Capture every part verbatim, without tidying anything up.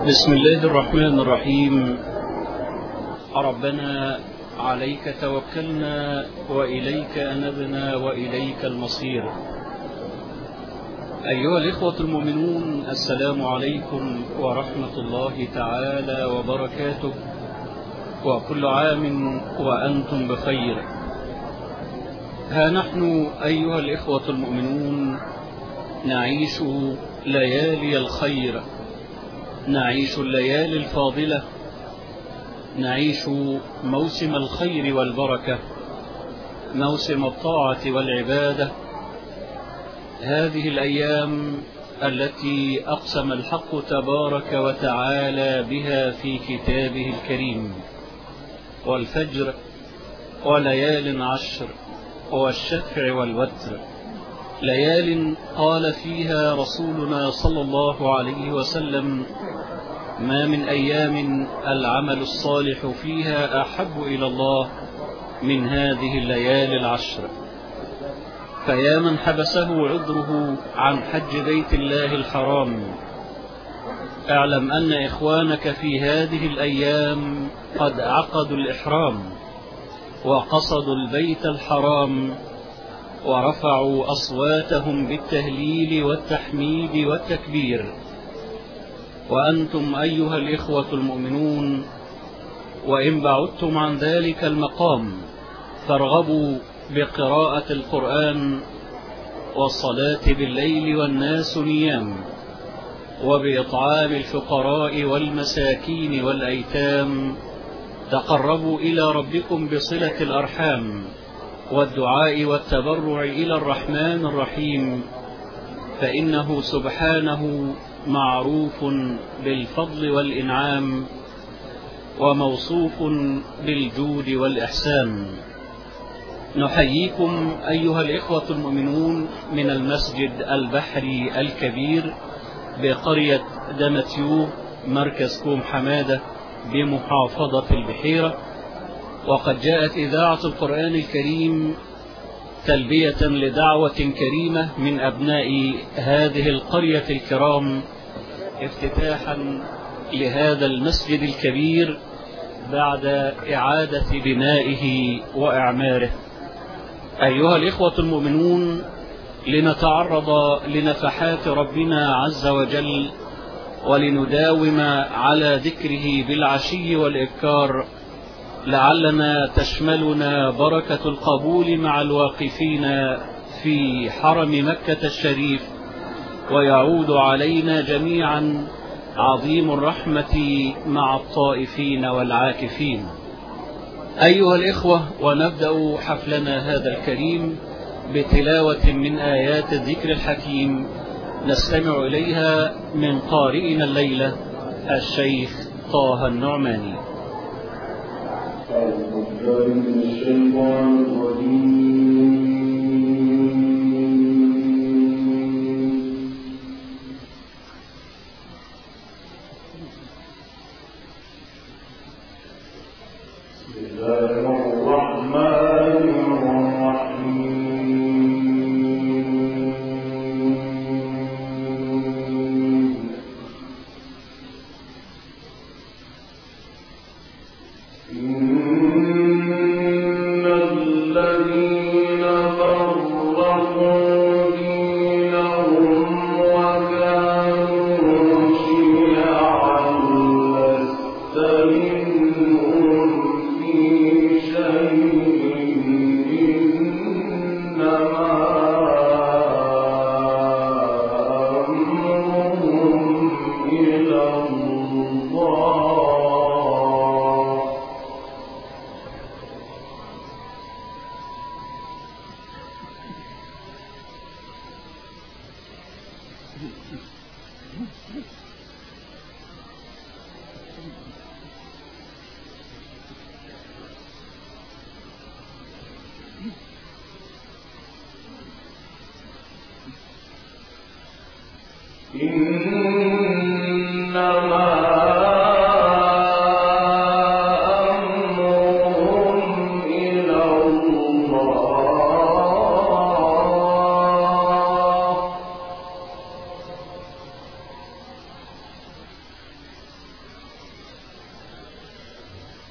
بسم الله الرحمن الرحيم. ربنا عليك توكلنا وإليك أنبنا وإليك المصير. أيها الإخوة المؤمنون، السلام عليكم ورحمة الله تعالى وبركاته، وكل عام وأنتم بخير. ها نحن أيها الإخوة المؤمنون نعيش ليالي الخير، نعيش الليالي الفاضلة، نعيش موسم الخير والبركة، موسم الطاعة والعبادة. هذه الأيام التي أقسم الحق تبارك وتعالى بها في كتابه الكريم: والفجر وليال عشر والشفع والوتر، ليال قال فيها رسولنا صلى الله عليه وسلم: ما من أيام العمل الصالح فيها أحب إلى الله من هذه الليالي العشر. فيا من حبسه عذره عن حج بيت الله الحرام، اعلم أن إخوانك في هذه الأيام قد عقدوا الإحرام وقصدوا البيت الحرام ورفعوا أصواتهم بالتهليل والتحميد والتكبير. وأنتم أيها الإخوة المؤمنون وإن بعدتم عن ذلك المقام فارغبوا بقراءة القرآن والصلاة بالليل والناس نيام، وبإطعام الفقراء والمساكين والأيتام. تقربوا إلى ربكم بصلة الأرحام والدعاء والتبرع إلى الرحمن الرحيم، فإنه سبحانه معروف بالفضل والإنعام وموصوف بالجود والإحسان. نحييكم أيها الإخوة المؤمنون من المسجد البحري الكبير بقرية دمتيوب مركز كوم حمادة بمحافظة البحيرة. وقد جاءت إذاعة القرآن الكريم تلبية لدعوة كريمة من أبناء هذه القرية الكرام، افتتاحا لهذا المسجد الكبير بعد إعادة بنائه وإعماره. أيها الإخوة المؤمنون، لنتعرض لنفحات ربنا عز وجل ولنداوم على ذكره بالعشي والإبكار، لعلنا تشملنا بركة القبول مع الواقفين في حرم مكة الشريف، ويعود علينا جميعا عظيم الرحمة مع الطائفين والعاكفين. أيها الإخوة، ونبدأ حفلنا هذا الكريم بتلاوة من آيات الذكر الحكيم نستمع إليها من قارئنا الليلة الشيخ طه النعماني. من الشيطان الرجيم. بسم الله الرحمن الرحيم.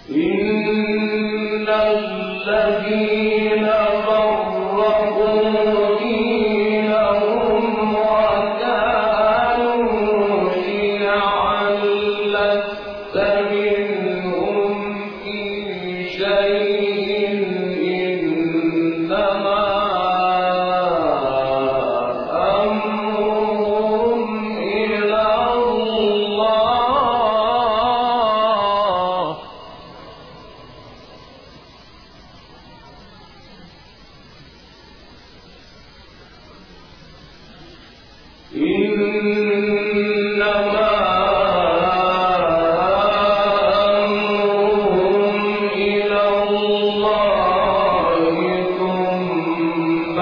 إن الذين فرقوا دينهم وكانوا شيعا لست منهم في شيء إنما أمرهم إلى الله. إنما أمرهم إلى الله ثم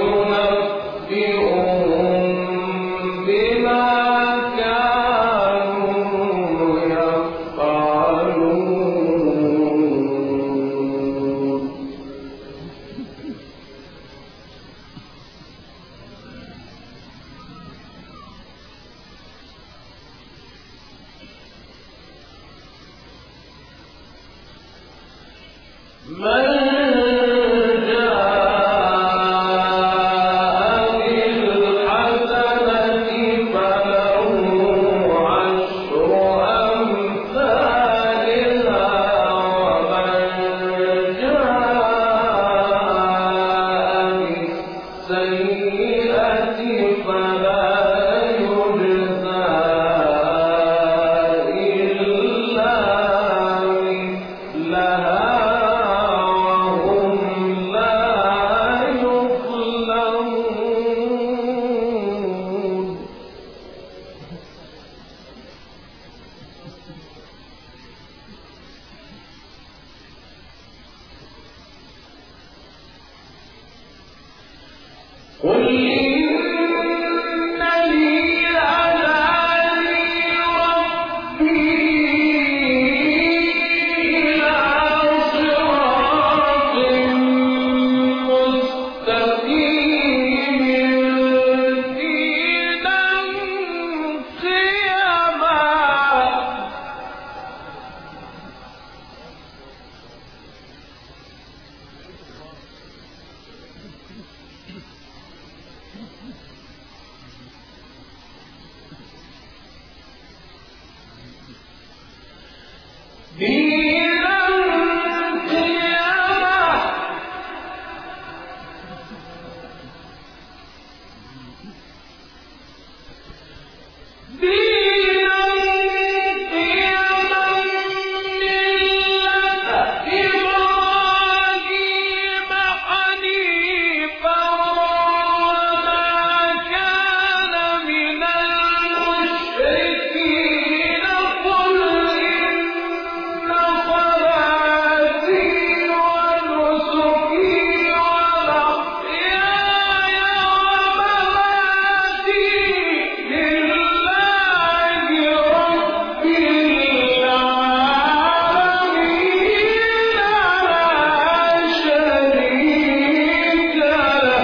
ينبئهم بما كانوا يفعلون. من جاء بالحسنة فله عشر أمثالها ومن جاء بالسيئة فلا يجزى إلا مثلها قل إنني هداني ربي إلى صراط مستقيم دينا قيما دينا قيما دينا قيما ملة إبراهيم حنيفا وما كان من المشركين. قل إن صلاتي ونسكي ومحياي ومماتي لله رب العالمين لا شريك له.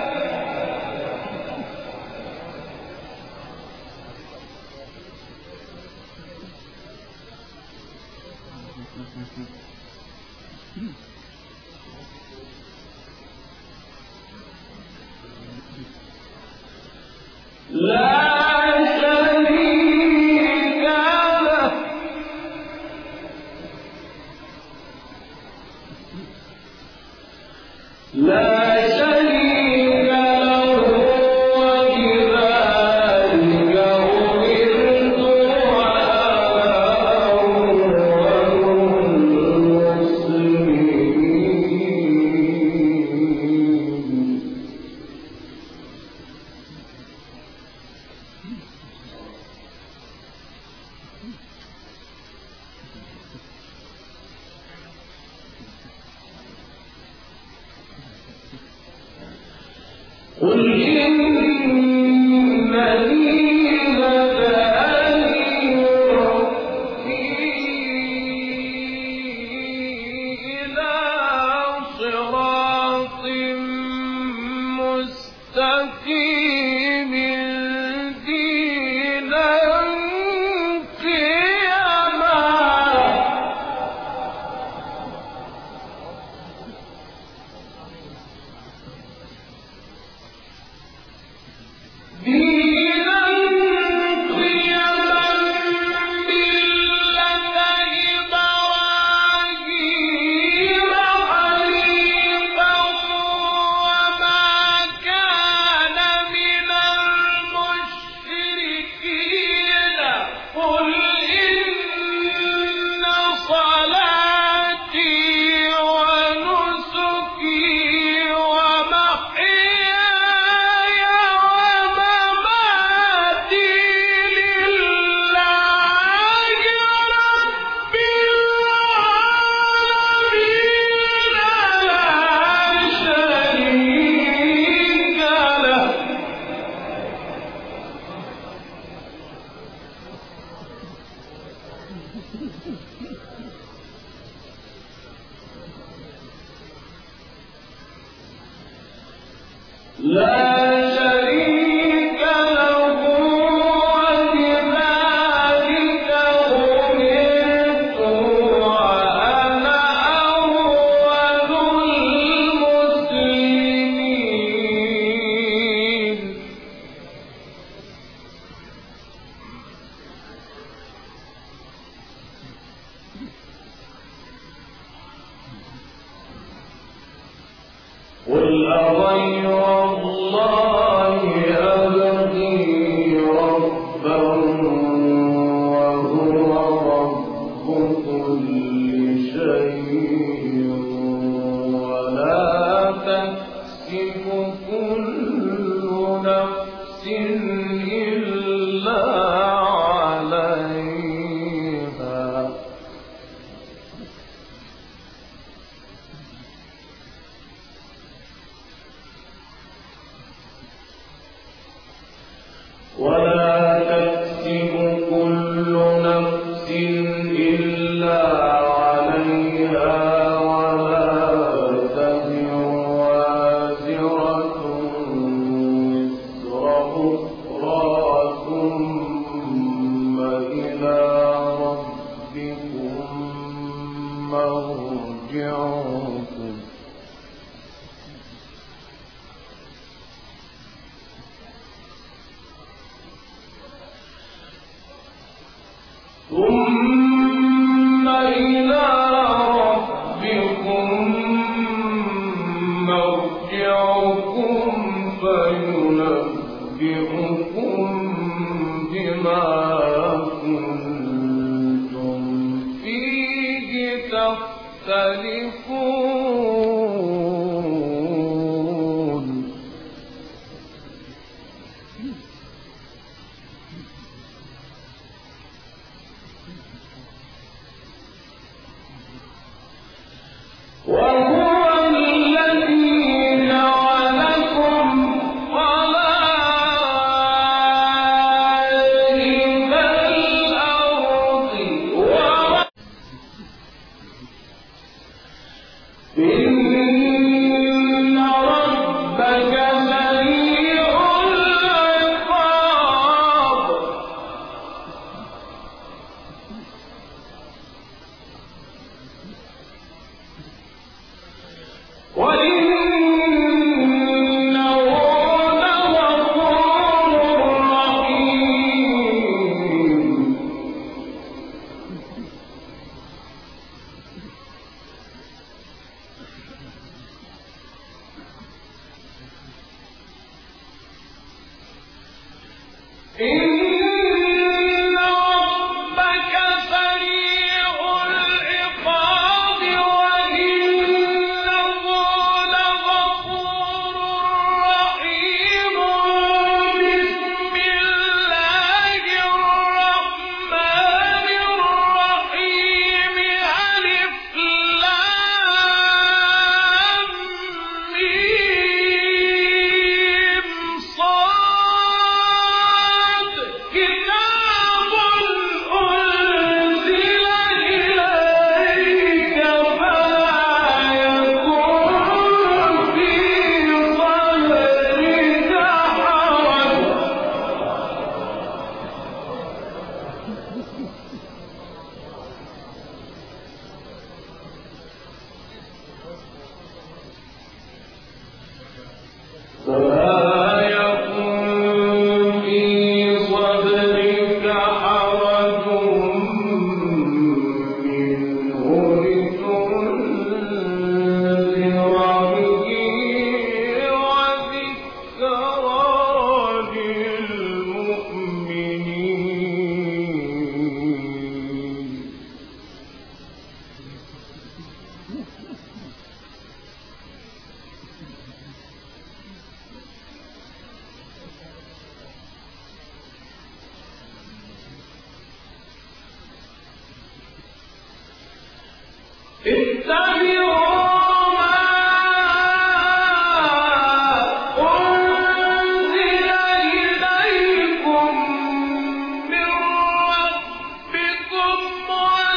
لا شريك له. لا شريك له وبذلك أمرت وأنا أول المسلمين. قل إنني هداني ربي إلى صراط مستقيم دينا قيما more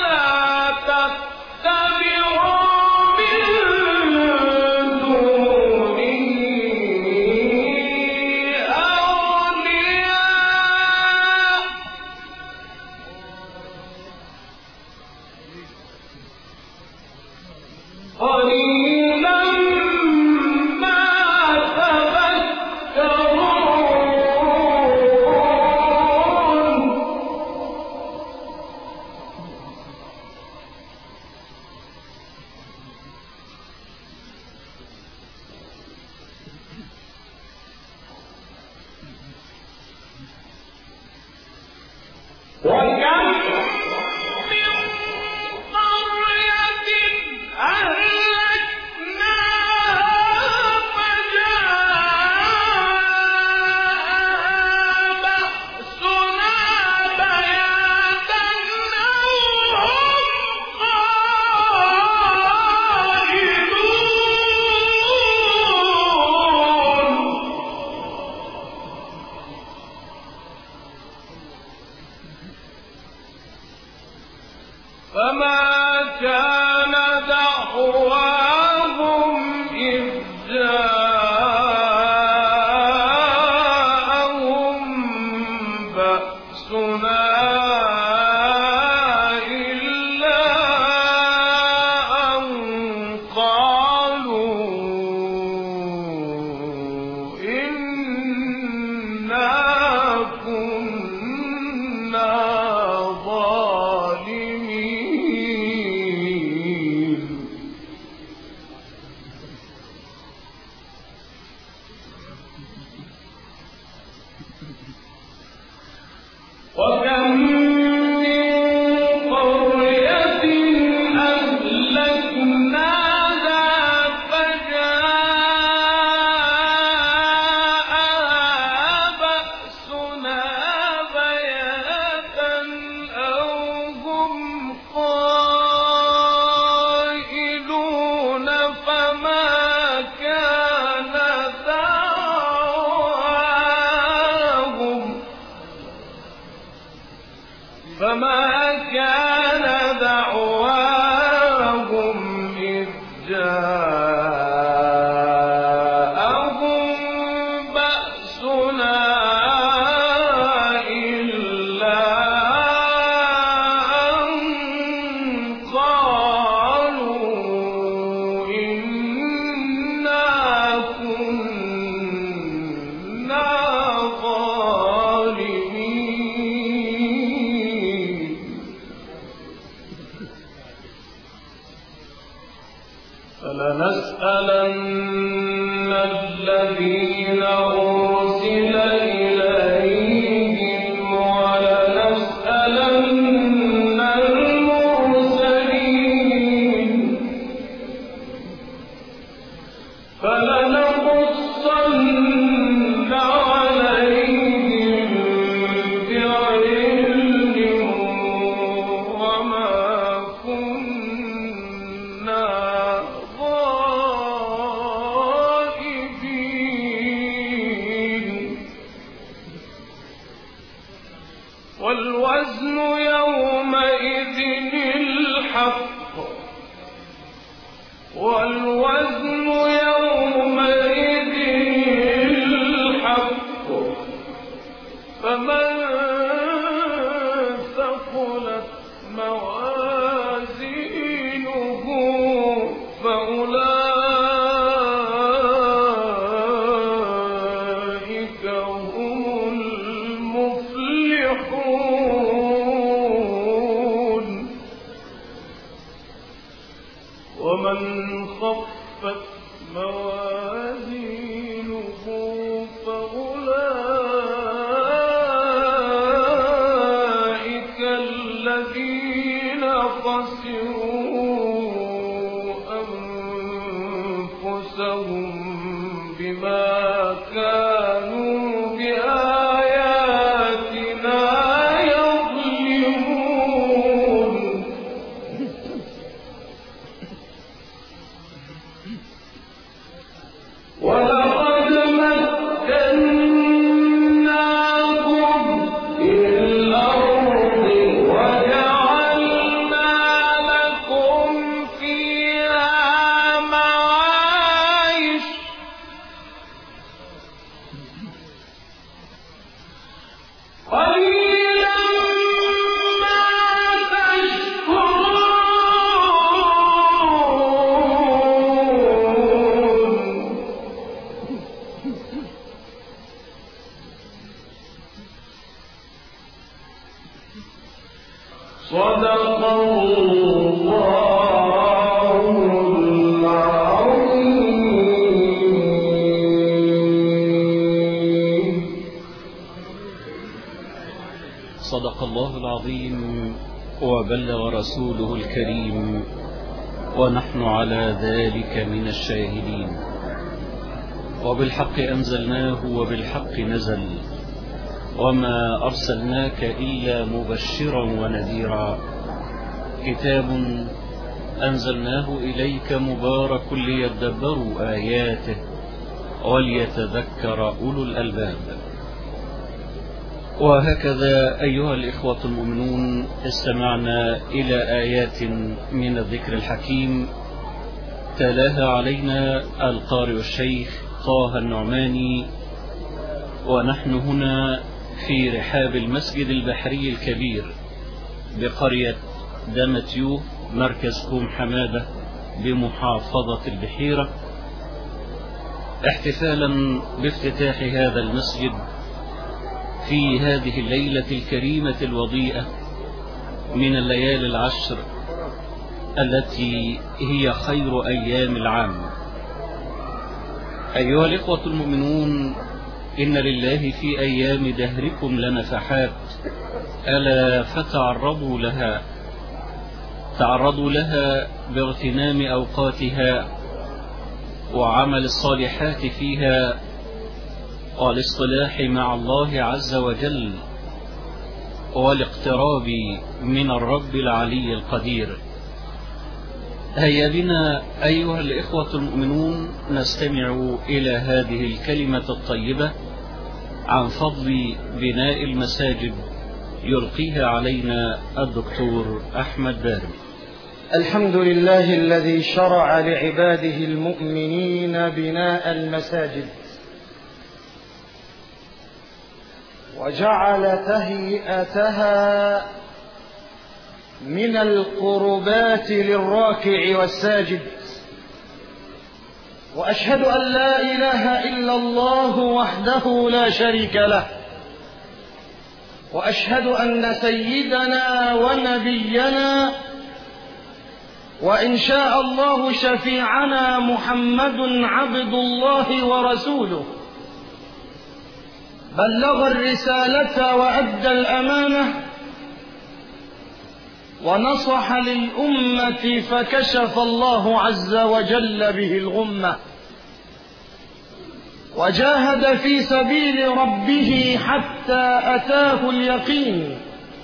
فما كان دعواهم إذ جاءهم بأسنا إلا أن قالوا إنا كنا ظالمين. وكم من قرية أهلكناها فجاءها بأسنا بياتا أو هم قائلون فما كان دعواهم فما كان دعواهم إذ جاءهم بأسنا إلا أن قالوا إنا كنا ظالمين. فلنسألن الذين أرسل إليهم ولنسألن المرسلين فلنقصن عليهم بعلم وما كنا غائبين. والوزن يومئذ الحق والوزن يومئذ الحق فمن ثقلت موازينه فأولئك هم المفلحون. ومن خفت موازينه فأولئك الذين خسروا أنفسهم بما كانوا بآياتنا يظلمون. ولقد مكناكم في الأرض وجعلنا لكم فيها معايش قليلا ما تشكرون. صدق الله العظيم. صدق الله العظيم وبلغ رسوله الكريم ونحن على ذلك من الشاهدين. وبالحق أنزلناه وبالحق نزل وما أرسلناك إلا مبشرا ونذيرا كتاب أنزلناه إليك مبارك ليدبروا آياته وليتذكر أولو الألباب. وهكذا أيها الإخوة المؤمنون استمعنا إلى آيات من الذكر الحكيم تلاها علينا القارئ الشيخ طه النعماني، ونحن هنا في رحاب المسجد البحري الكبير بقرية دمتيو مركز كوم حمادة بمحافظة البحيرة، احتفالا بافتتاح هذا المسجد في هذه الليلة الكريمة الوضيئة من الليالي العشر التي هي خير أيام العام. أيها الإخوة المؤمنون، إن لله في أيام دهركم لنفحات، ألا فتعرضوا لها، تعرضوا لها باغتنام أوقاتها وعمل الصالحات فيها والاصطلاح مع الله عز وجل والاقتراب من الرب العلي القدير. هيا بنا أيها الإخوة المؤمنون نستمع إلى هذه الكلمة الطيبة عن فضل بناء المساجد يلقيها علينا الدكتور أحمد بارم. الحمد لله الذي شرع لعباده المؤمنين بناء المساجد وجعل تهيئتها من القربات للراكع والساجد، وأشهد أن لا إله إلا الله وحده لا شريك له، وأشهد أن سيدنا ونبينا وإن شاء الله شفيعنا محمد عبد الله ورسوله، بلغ الرسالة وأدى الأمانة ونصح للأمة فكشف الله عز وجل به الغمة، وجاهد في سبيل ربه حتى أتاه اليقين.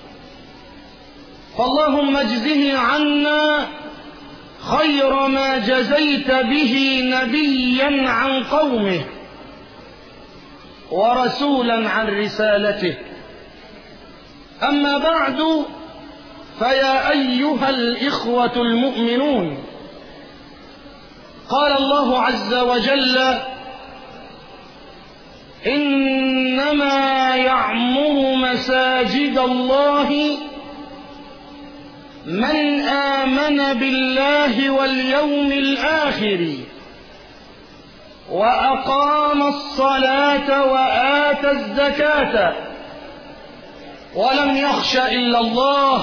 فاللهم اجزه عنا خير ما جزيت به نبيا عن قومه ورسولا عن رسالته. أما بعد، فيا أيها الإخوة المؤمنون، قال الله عز وجل: إنما يعمر مساجد الله من آمن بالله واليوم الآخر وأقام الصلاة وآتى الزكاة ولم يخش إلا الله،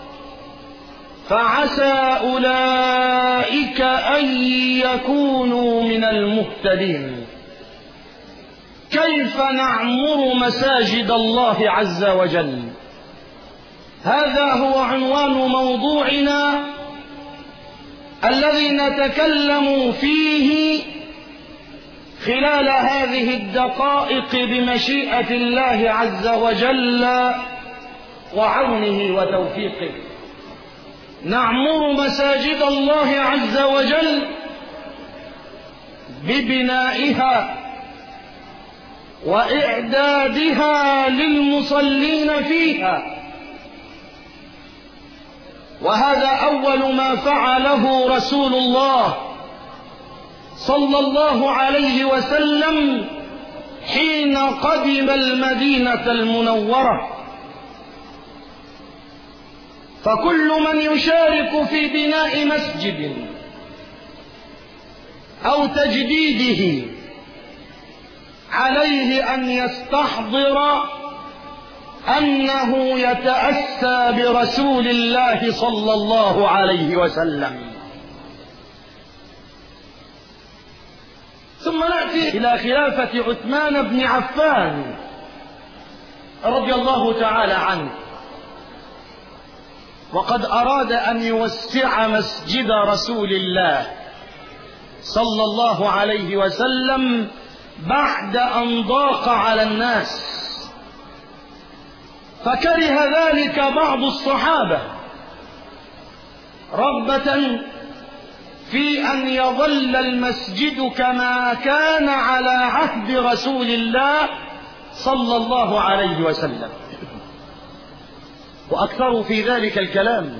فعسى أولئك أن يكونوا من المهتدين. كيف نعمر مساجد الله عز وجل؟ هذا هو عنوان موضوعنا الذي نتكلم فيه خلال هذه الدقائق بمشيئة الله عز وجل وعونه وتوفيقه. نعمر مساجد الله عز وجل ببنائها وإعدادها للمصلين فيها، وهذا أول ما فعله رسول الله صلى الله عليه وسلم حين قدم المدينة المنورة. فكل من يشارك في بناء مسجد أو تجديده عليه أن يستحضر أنه يتأسى برسول الله صلى الله عليه وسلم. ثم نأتي إلى خلافة عثمان بن عفان رضي الله تعالى عنه، وقد أراد أن يوسع مسجد رسول الله صلى الله عليه وسلم بعد أن ضاق على الناس، فكره ذلك بعض الصحابة رغبة في أن يظل المسجد كما كان على عهد رسول الله صلى الله عليه وسلم. وأكثروا في ذلك الكلام،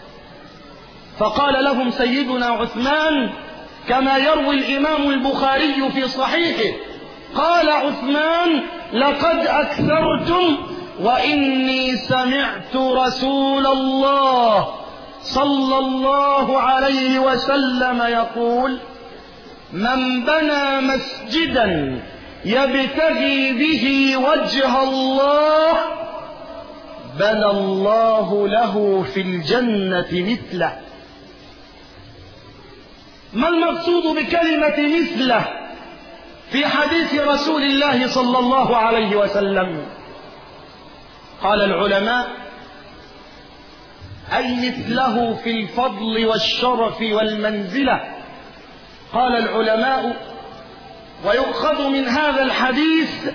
فقال لهم سيدنا عثمان كما يروي الإمام البخاري في صحيحه، قال عثمان: لقد أكثرتم، وإني سمعت رسول الله صلى الله عليه وسلم يقول: من بنى مسجدا يبتغي به وجه الله بنى الله له في الجنة مثله. ما المقصود بكلمة مثله في حديث رسول الله صلى الله عليه وسلم؟ قال العلماء: أي مثله في الفضل والشرف والمنزلة. قال العلماء: ويؤخذ من هذا الحديث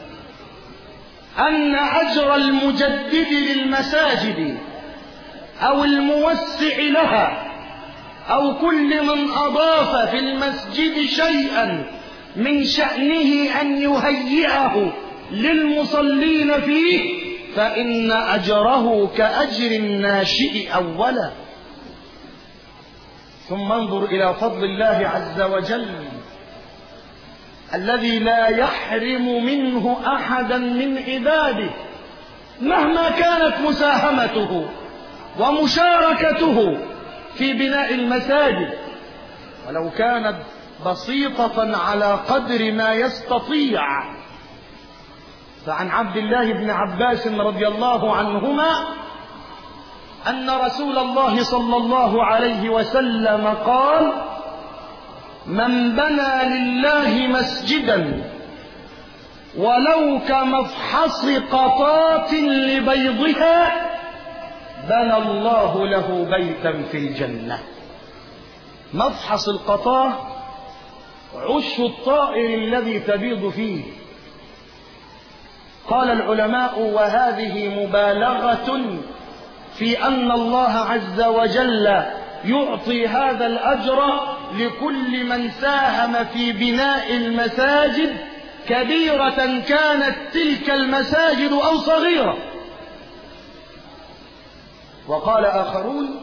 أن أجر المجدد للمساجد أو الموسع لها أو كل من أضاف في المسجد شيئا من شأنه أن يهيئه للمصلين فيه، فإن أجره كأجر الناشئ أولا. ثم انظر إلى فضل الله عز وجل الذي لا يحرم منه أحدا من عباده مهما كانت مساهمته ومشاركته في بناء المساجد، ولو كانت بسيطة على قدر ما يستطيع. فعن عبد الله بن عباس رضي الله عنهما أن رسول الله صلى الله عليه وسلم قال: من بنى لله مسجدا ولو كمفحص قطاة لبيضها بنى الله له بيتا في الجنة. مفحص القطاة عش الطائر الذي تبيض فيه. قال العلماء: وهذه مبالغة في أن الله عز وجل يعطي هذا الأجر لكل من ساهم في بناء المساجد، كبيرة كانت تلك المساجد أو صغيرة. وقال آخرون: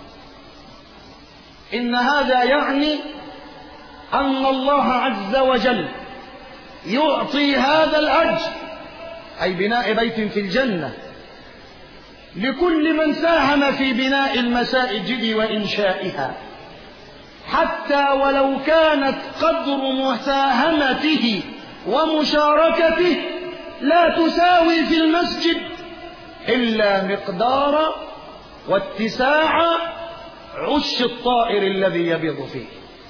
إن هذا يعني أن الله عز وجل يعطي هذا الأجر، أي بناء بيت في الجنة، لكل من ساهم في بناء المساجد وإنشائها، حتى ولو كانت قدر مساهمته ومشاركته لا تساوي في المسجد إلا مقدار واتساع عش الطائر الذي يبيض فيه.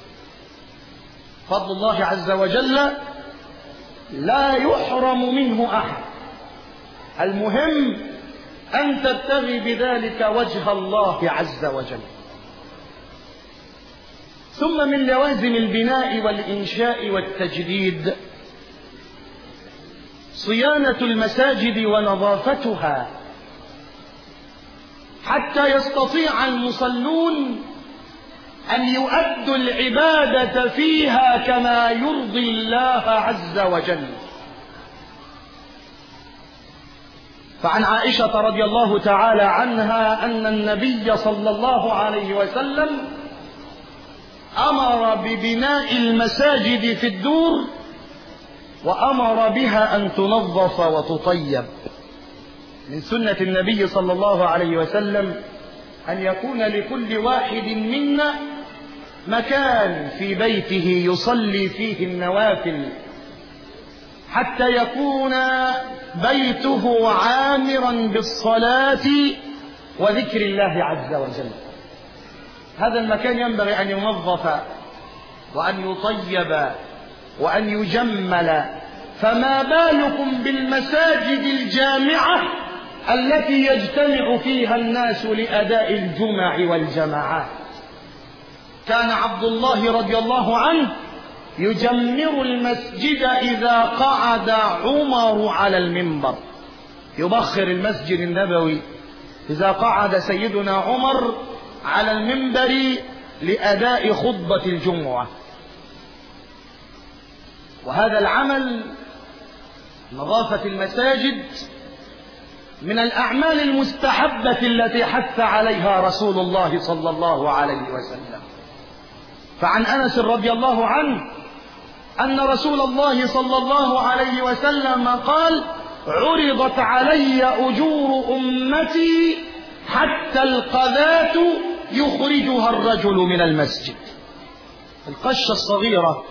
فضل الله عز وجل لا يحرم منه أحد، المهم أن تبتغي بذلك وجه الله عز وجل. ثم من لوازم البناء والإنشاء والتجديد صيانة المساجد ونظافتها، حتى يستطيع المصلون أن يؤدوا العبادة فيها كما يرضي الله عز وجل. فعن عائشة رضي الله تعالى عنها أن النبي صلى الله عليه وسلم أمر ببناء المساجد في الدور، وأمر بها أن تنظف وتطيب. من سنة النبي صلى الله عليه وسلم أن يكون لكل واحد منا مكان في بيته يصلي فيه النوافل، حتى يكون بيته عامرا بالصلاة وذكر الله عز وجل. هذا المكان ينبغي أن ينظف وأن يطيب وأن يجمل، فما بالكم بالمساجد الجامعة التي يجتمع فيها الناس لأداء الجمع والجماعات. كان عبد الله رضي الله عنه يجمر المسجد إذا قعد عمر على المنبر، يبخر المسجد النبوي إذا قعد سيدنا عمر على المنبر لأداء خطبة الجمعة. وهذا العمل نظافة المساجد من الأعمال المستحبة التي حث عليها رسول الله صلى الله عليه وسلم. فعن أنس رضي الله عنه أن رسول الله صلى الله عليه وسلم قال: عرضت علي أجور أمتي حتى القذاة يخرجها الرجل من المسجد. القشة الصغيرة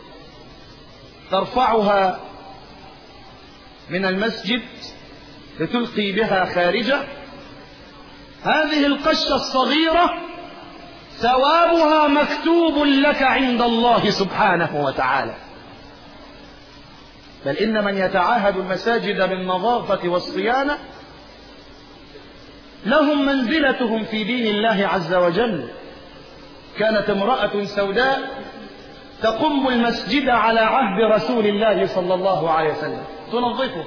ترفعها من المسجد لتلقي بها خارجه، هذه القشة الصغيرة ثوابها مكتوب لك عند الله سبحانه وتعالى. بل إن من يتعاهد المساجد بالنظافة والصيانة لهم منزلتهم في دين الله عز وجل. كانت امرأة سوداء تقم المسجد على عهد رسول الله صلى الله عليه وسلم تنظفه،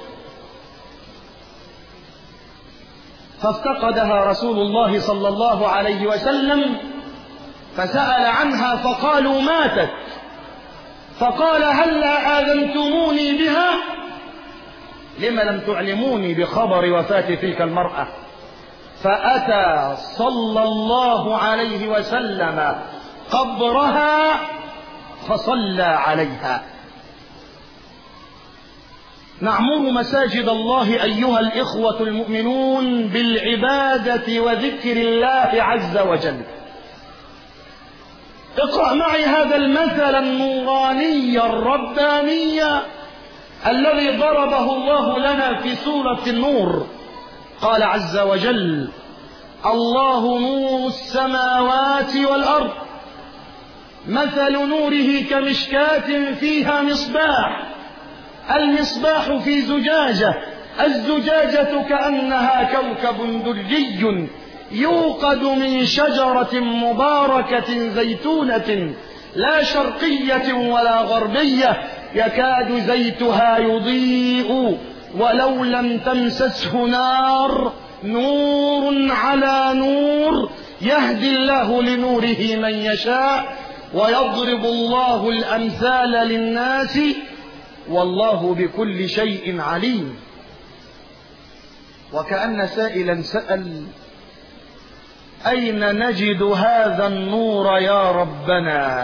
فافتقدها رسول الله صلى الله عليه وسلم فسأل عنها فقالوا ماتت، فقال: هلا آذنتموني بها؟ لم لم تعلموني بخبر وفاة تلك المرأة؟ فأتى صلى الله عليه وسلم قبرها فصلى عليها. نعمر مساجد الله أيها الإخوة المؤمنون بالعبادة وذكر الله عز وجل. اقرأ معي هذا المثل النوراني الرباني الذي ضربه الله لنا في سورة النور. قال عز وجل: الله نور السماوات والأرض مثل نوره كمشكاة فيها مصباح، المصباح في زجاجة، الزجاجة كأنها كوكب دري يوقد من شجرة مباركة زيتونة لا شرقية ولا غربية يكاد زيتها يضيء ولو لم تمسسه نار، نور على نور، يهدي الله لنوره من يشاء ويضرب الله الأمثال للناس والله بكل شيء عليم. وكأن سائلا سأل: أين نجد هذا النور يا ربنا؟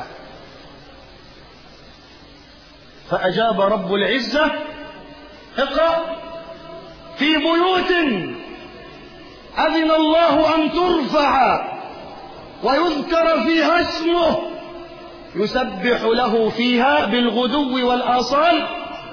فأجاب رب العزة: اقرأ: في بيوت أذن الله أن ترفع ويذكر فيها اسمه يسبح له فيها بالغدو والآصال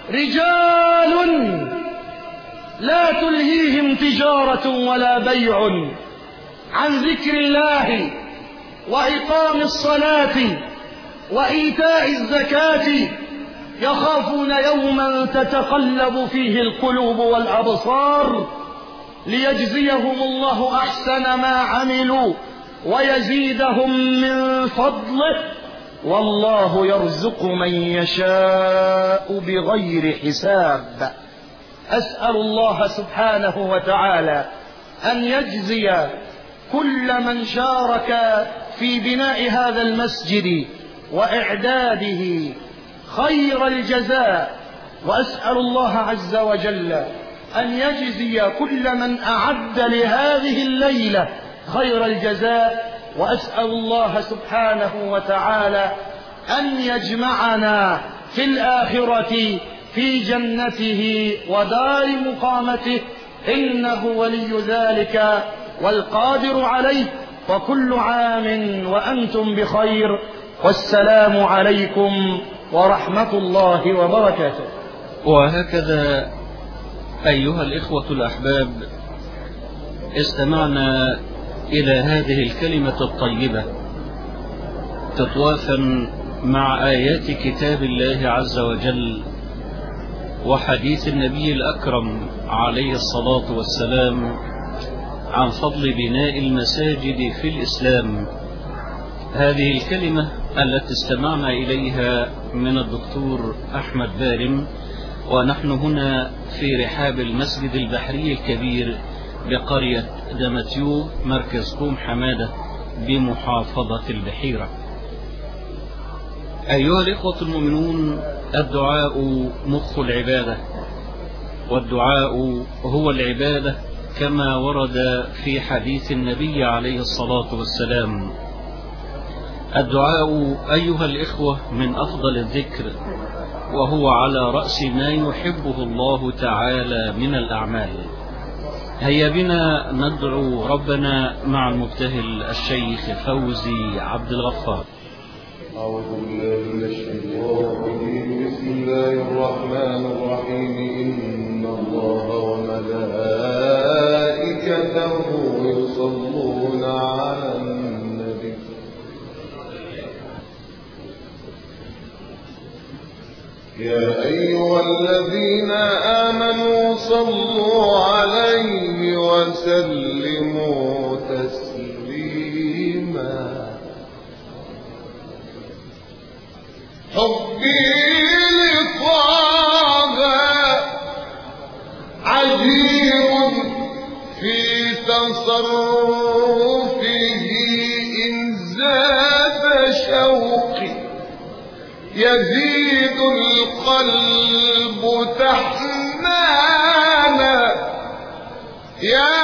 رجال لا تلهيهم تجارة ولا بيع عن ذكر الله وإقام الصلاة وإيتاء الزكاة يخافون يوما تتقلب فيه القلوب والأبصار ليجزيهم الله أحسن ما عملوا ويزيدهم من فضله والله يرزق من يشاء بغير حساب. أسأل الله سبحانه وتعالى أن يجزي كل من شارك في بناء هذا المسجد وإعداده خير الجزاء، وأسأل الله عز وجل أن يجزي كل من أعد لهذه الليلة خير الجزاء، وأسأل الله سبحانه وتعالى أن يجمعنا في الآخرة في جنته ودار مقامته، إنه ولي ذلك والقادر عليه. وكل عام وأنتم بخير، والسلام عليكم ورحمة الله وبركاته. وهكذا أيها الإخوة الأحباب استمعنا إلى هذه الكلمة الطيبة تتوافا مع آيات كتاب الله عز وجل وحديث النبي الأكرم عليه الصلاة والسلام عن فضل بناء المساجد في الإسلام. هذه الكلمة التي استمعنا إليها من الدكتور أحمد بارم، ونحن هنا في رحاب المسجد البحري الكبير بقرية دمتيو مركز كوم حمادة بمحافظة البحيرة. أيها الإخوة المؤمنون، الدعاء مخ العبادة، والدعاء هو العبادة كما ورد في حديث النبي عليه الصلاة والسلام. الدعاء أيها الإخوة من أفضل الذكر، وهو على رأس ما يحبه الله تعالى من الأعمال. هيا بنا ندعو ربنا مع المبتهل الشيخ فوزي عبد الغفار. أعوذ بالله من الشيطان الرجيم. بسم الله الرحمن الرحيم. إن الله وملائكته يصلون على النبي يا أيها الذين آمنوا صلوا عليه وسلموا تسليما. حبي لطه عجيب في تصرفه، إن زاد شوقي يزيد القلب تحنانا. يا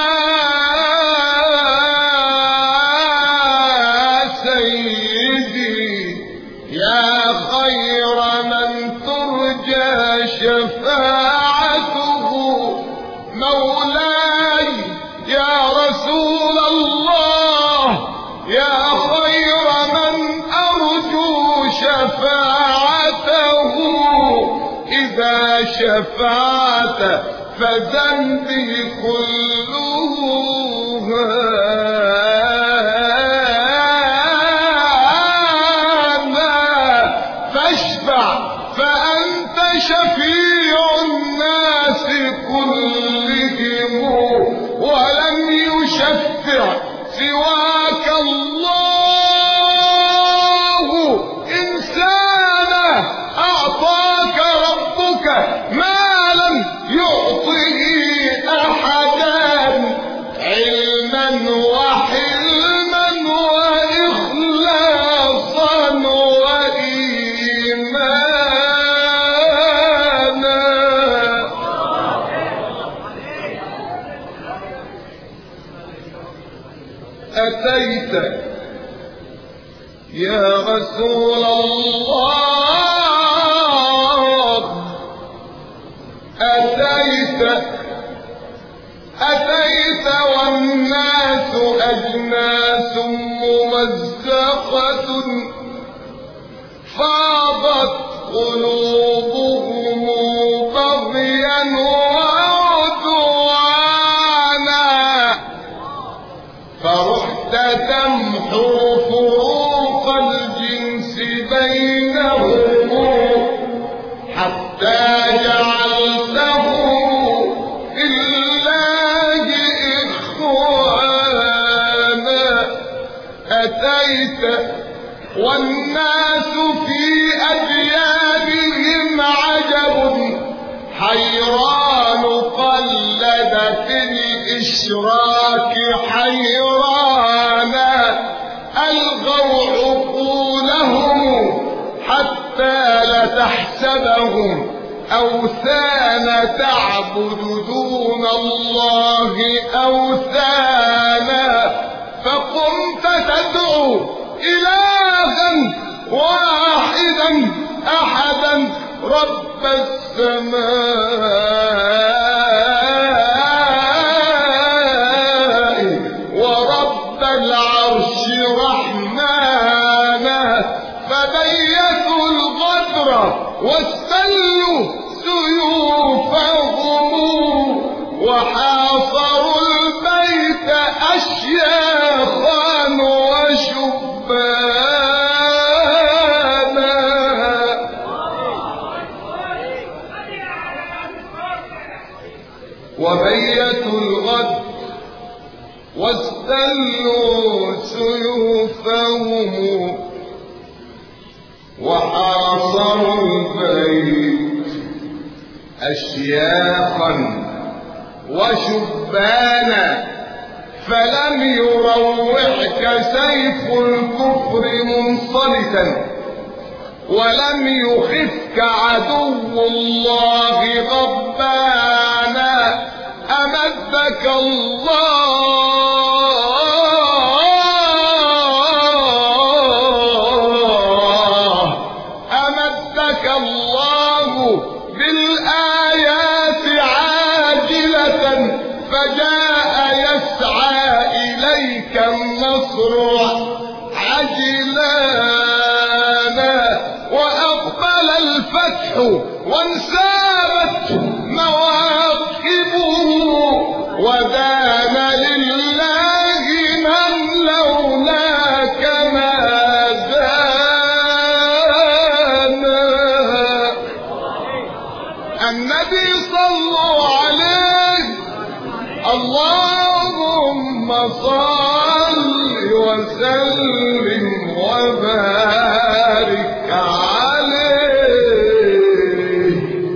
سيدي يا خير من ترجى شفاعته، مولاي يا رسول الله يا خير من أرجو شفاعته. إذا شفعت فذنبي كله شفيع الناس كلهم، ولم يشفع سواك الله إنسانا. أعطاك ربك ما لم يعطه أحدا، علما وحلما وإخلاصا وإيمانا. أتيت يا رسول الله، أتيت أتيت والناس أجناس ممزقة، فاضت قلوبهم بغيا وعدوانا، فرحت تمحو فروق الجنس بينهم، حتى جعلته في الله إخوانا. أتيت والناس في أديانهم عجب، حيران قلد في الإشراك حيرانا. ألغوا عقولهم حتى لتحسبهم أوثان تعبد دون الله أوثانا. فقمت تدعو إلها واحدا أحدا، رب السماء ورب العرش رحمانا. فبيتوا الغدر واستلوا سيوفهم، وحاصروا البيت أشياخا وشبانا. وبيتوا الغدر واستلوا سيوفهم، وحاصروا البيت أشياخا وشبانا. فلم يروعك سيف الكفر منصلتا، ولم يخفك عدو الله غضبانا أمدك الله أمدك الله بالآيات عاجلة فجاء يسعى إليك النصر عجلانا وأقبل الفتح وانسابت مواقبه ودان لله من لولاك ما دانا. النبي صلوا عليه اللهم صل وسلم وبارك عليه.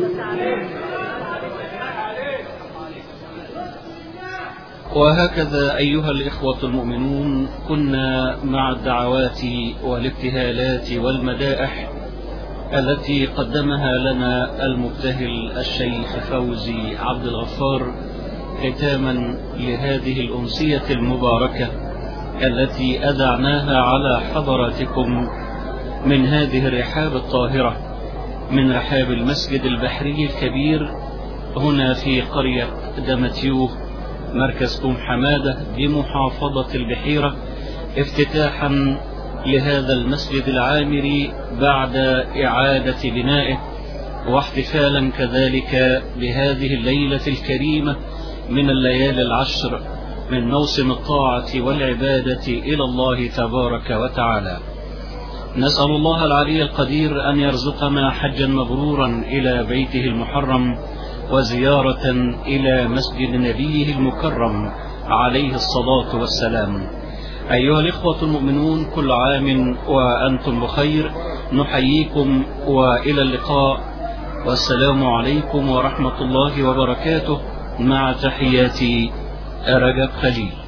وهكذا أيها الإخوة المؤمنون كنا مع الدعوات والابتهالات والمدائح التي قدمها لنا المبتهل الشيخ فوزي عبد الغفار ختاما لهذه الأمسية المباركة التي أذعناها على حضراتكم من هذه الرحاب الطاهرة من رحاب المسجد البحري الكبير هنا في قرية دمتيوه مركز كوم حمادة بمحافظة البحيرة، افتتاحا لهذا المسجد العامري بعد إعادة بنائه، واحتفالا كذلك بهذه الليلة الكريمة من الليالي العشر من موسم الطاعة والعبادة إلى الله تبارك وتعالى. نسأل الله العلي القدير أن يرزقنا حجا مبرورا إلى بيته المحرم وزيارة إلى مسجد نبيه المكرم عليه الصلاة والسلام. أيها الإخوة المؤمنون كل عام وأنتم بخير، نحييكم وإلى اللقاء، والسلام عليكم ورحمة الله وبركاته، مع تحياتي رجب خليل.